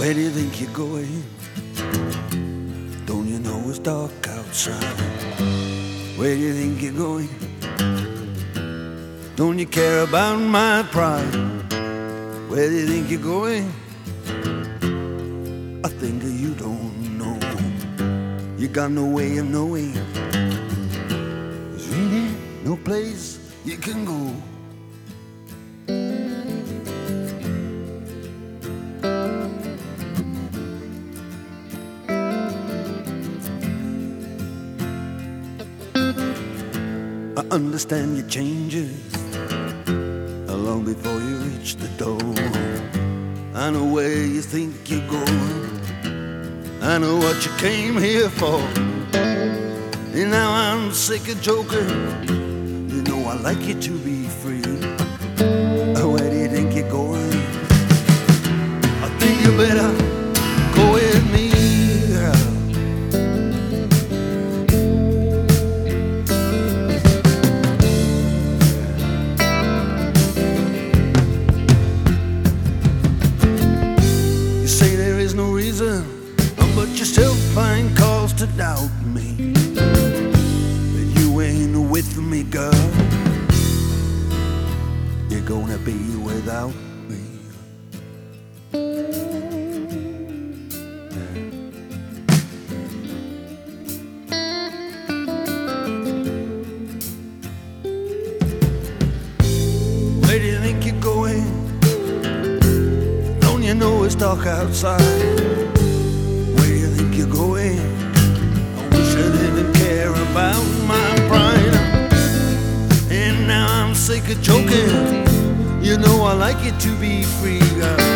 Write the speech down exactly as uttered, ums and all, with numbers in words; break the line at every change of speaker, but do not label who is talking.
Where do you think you're going? Don't you know it's dark outside? Where do you think you're going? Don't you care about my pride? Where do you think you're going? I think you don't know. You got no way of knowing. There's really no place you can go. I understand your changes long before you reach the door. I know where you think you're going. I know what you came here for. And now I'm sick of joking. You know I like you to be free. Where do you think you're going? I think you better go with me. But you still find cause to doubt me. That you ain't with me, girl. You're gonna be without me. Where do you think you're going? Don't you know it's dark outside? You're going. I wish I didn't care about my pride. And now I'm sick of joking. You know I like it to be free, girl.